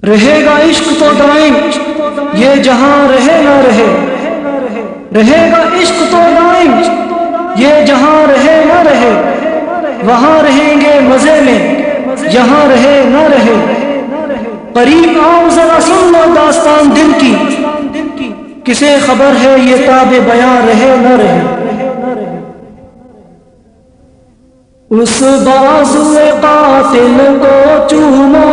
رہے گا عشق تو دائم یہ جہاں رہے نہ رہے، رہے گا عشق تو دائم یہ جہاں رہے نہ رہے، وہاں رہیں گے مزے میں یہاں رہے نہ رہے۔ قریب آؤ ذرا سن لو داستان دل کی، کسے خبر ہے یہ تاب بیاں رہے نہ رہے۔ اس بازوئے قاتل کو چومو،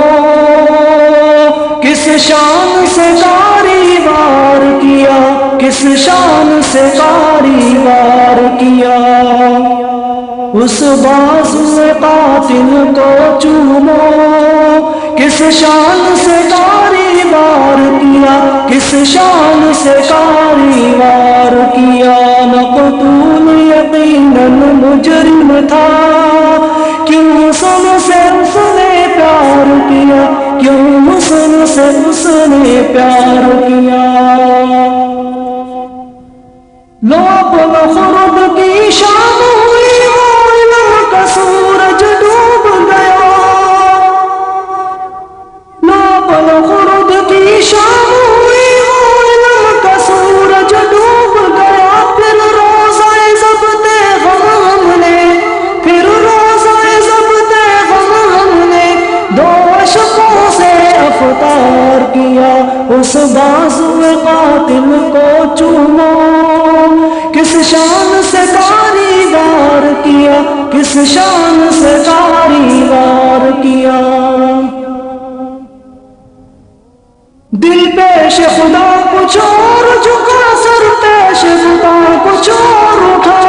کس شان سے کاری وار کیا، کس شان سے کاری وار کیا۔ اس بازوئے قاتل کو چومو، کس شان سے کاری وار کیا، کس شان سے کاری وار کیا۔ مقتول یقیناً مجرم تھا، کیوں حسن سے اس نے پیار کیا، کیوں حسن سے اس نے پیار کیا۔ لو اپنا خرد کی شام ہوئی وہ علم کا سورج ڈوب گیا، لو اپنا خرد کی شام ہوئی وہ علم کا سورج ڈوب گیا۔ پھر روزہ ضبط غم ہم نے، پھر روزہ ضبط غم ہم نے دو عشقوں سے افطار کیا۔ اس بازوئے قاتل کو چومو، کس شان سے کاری وار کیا، کس شان سے کاری وار کیا۔ دل پیش خدا کچھ اور جھکا، سر پیش خدا کچھ اور اٹھا،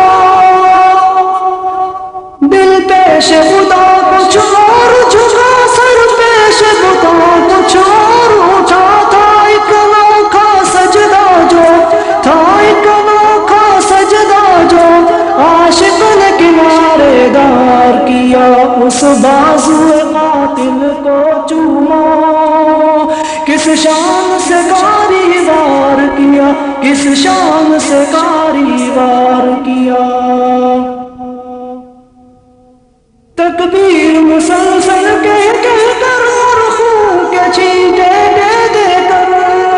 دل پیش خدا کچھ اور جھکا، سر پیش خدا کچھ اور اٹھا۔ تھا ایک انوکھا سجدہ جو، تھا ایک انوکھا سجدہ جو عاشق نے کنارے دار کیا۔ اس بازوئے قاتل کو چومو، کس شان سے کاری وار کیا، کس شان سے کاری وار کیا۔ تکبیر مسلسل کہہ کہہ کر اور خون کے چھینٹے دے دے کر،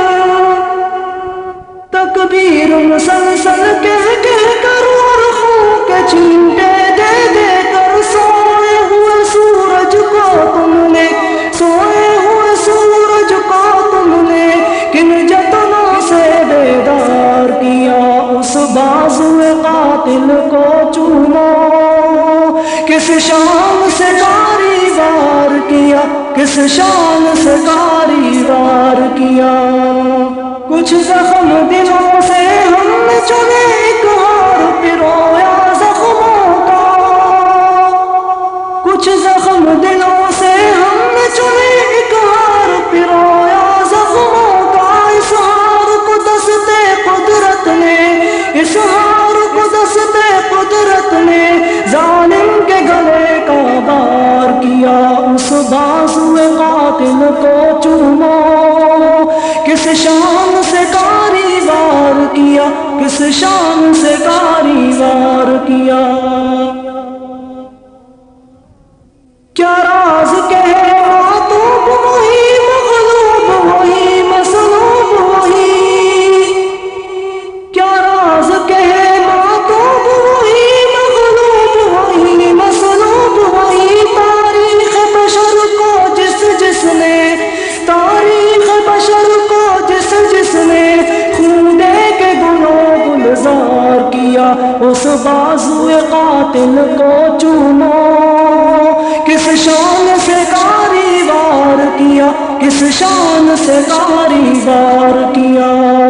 تکبیر مسلسل کہہ کہہ کر اور خون کے چھینٹے دے دے کر، سوئے ہوئے سورج کو تم نے، سوئے ہوئے سورج کو تم نے کن جتنوں سے بیدار کیا۔ اس بازوئے قاتل کو چومو، کس شان سے کاری وار کیا، کس شان سے کاری وار کیا۔ کچھ زخم دلوں سے ہم نے چنے ایک ہار پرویا زخموں کا، کچھ زخم دلوں سے ہم نے چنے ایک ہار پرویا زخموں کا۔ اس ہار کو دستے قدرت نے، اس ہار کو دستے قدرت نے ظالم کے گلے کا بار کیا۔ اس بازوئے قاتل کو چومو، کس شان سے کاری وار کیا، کس شان سے کاری وار کیا۔ کیا راز کہے معتوب وہی مغلوب وہی مصلوب وہی، کیا راز کہے معتوب وہی مغلوب وہی مصلوب وہی۔ تاریخ بشر کو جس جس نے، تاریخ بشر کو جس جس نے خون دے کے گلوں گلزار کیا۔ اس بازوئے قاتل کو چومو، کس شان سے کاری وار کیا، کس شان سے کاری وار کیا۔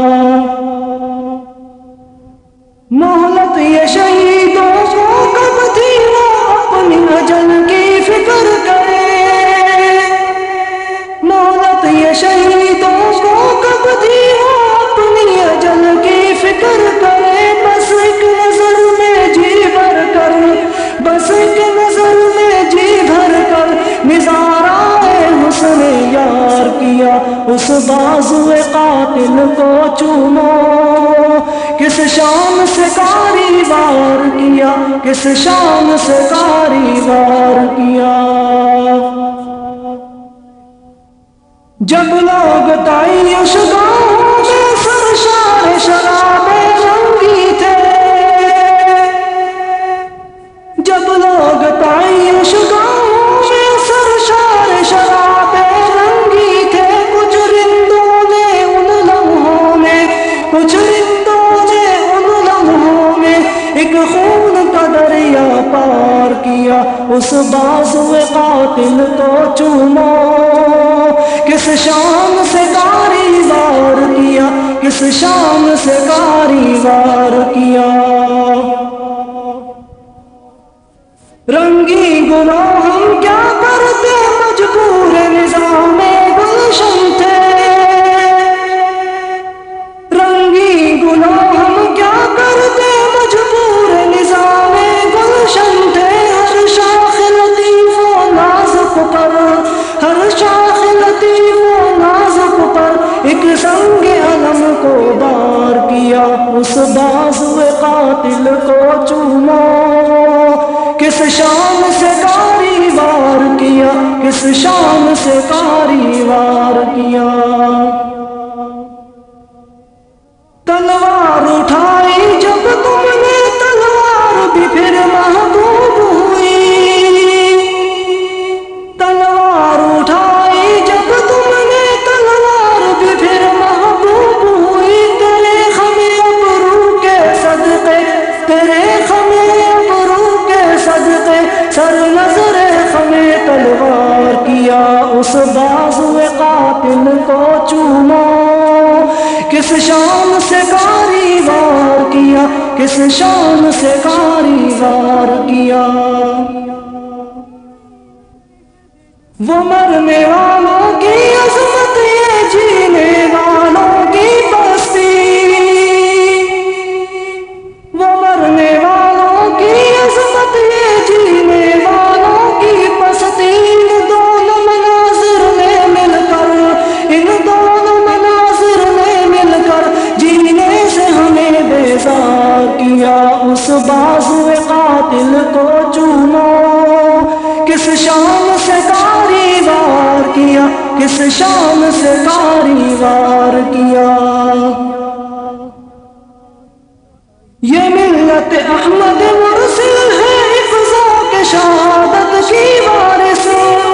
مہلت یہ شہیدوں کو کب تھی وہ اپنی اجل کی فکر کرے، مہلت یہ شہیدوں کو کب تھی وہ اپنی اجل کی فکر کرے۔ بس ایک نظر میں جی بھر کر، بس ایک نظر میں جی بھر کر نظارہ حسن یار کیا۔ اس بازوئے قاتل کو چومو، کس شان سے کاری وار کیا، کس شان سے کاری وار کیا۔ جب لوگ تعیش گاہوں میں سرشار شراب رنگی تھے، جب لوگ تعیش گاہوں میں سرشار شراب رنگی تھے، کچھ رندوں نے ان لمحوں میں، کچھ رندوں نے ان لمحوں میں ایک خون کا دریا پار کیا، اس بازو قاتل کو چومو، کس شان سے کاری وار کیا، کس شان سے کاری وار کیا۔ رنگی گناہ ہم کیا کرتے، مجبور نظام گلشن تھے، رنگی گناہ ہم کیا کرتے، مجبور نظام گلشن تھے۔ ہر شاخ لطیف و نازک پر، ہر شاخ لطیف و نازک پر ایک سنگ علم کو بار کیا، اس بازو قاتل کو چومو، کس شان سے کاری وار کیا، کس شان سے کاری وار کیا۔ تلوار اٹھائی جب تم نے، تلوار بھی پھر محبوب ہوئی، تلوار اٹھائی جب تم نے، تلوار بھی پھر محبوب ہوئی۔ تیرے خم ابرو کے صدقے، تیرے خم ابرو کے صدقے سر نظر خم تلوار کیا، اس بازو قاتل کو چومو، کس شان سے کاری وار کیا، کس شان سے کاری وار کیا۔ وہ مرنے والوں کی عظمت، یہ جینے والوں کی پستی، وہ مرنے والوں کی عظمت، یہ جینے والوں کی پستی۔ ان دونوں مناظر نے مل کر، ان دونوں مناظر نے مل کر جینے سے ہمیں بیزار کیا، اس بازو قاتل کو چومو، کس شان سے کاری وار کیا، کس شان سے کاری وار کیا۔ یہ ملت احمد مرسل ہے، ایک ذوق شہادت کی وارث،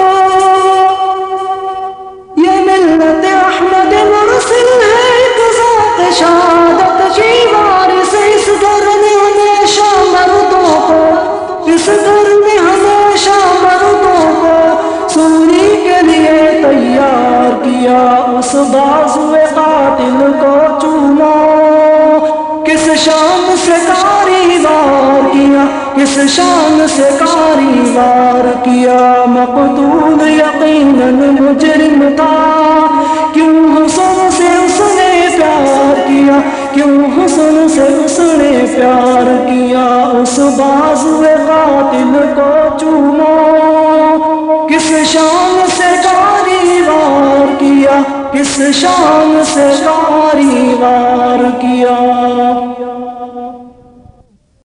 یہ ملت احمد مرسل ہے، ایک ذوق شہادت کی وارث۔ اس در نے ہمیشہ مردوں کو، اس در نے ہمیشہ مردوں کو سوری کے لیے تیار کیا، اس بازو قاتل کو چومو، کس شان سے کاری وار کیا، کس شان سے کاری وار کیا۔ مقتول یقیناً مجرم تھا، کیوں حسن سے اس نے پیار کیا، کیوں حسن سے اس نے پیار کیا، اس بازو قاتل کو چومو، کس شان سے کاری وار کیا، کس شان سے کاری وار کیا۔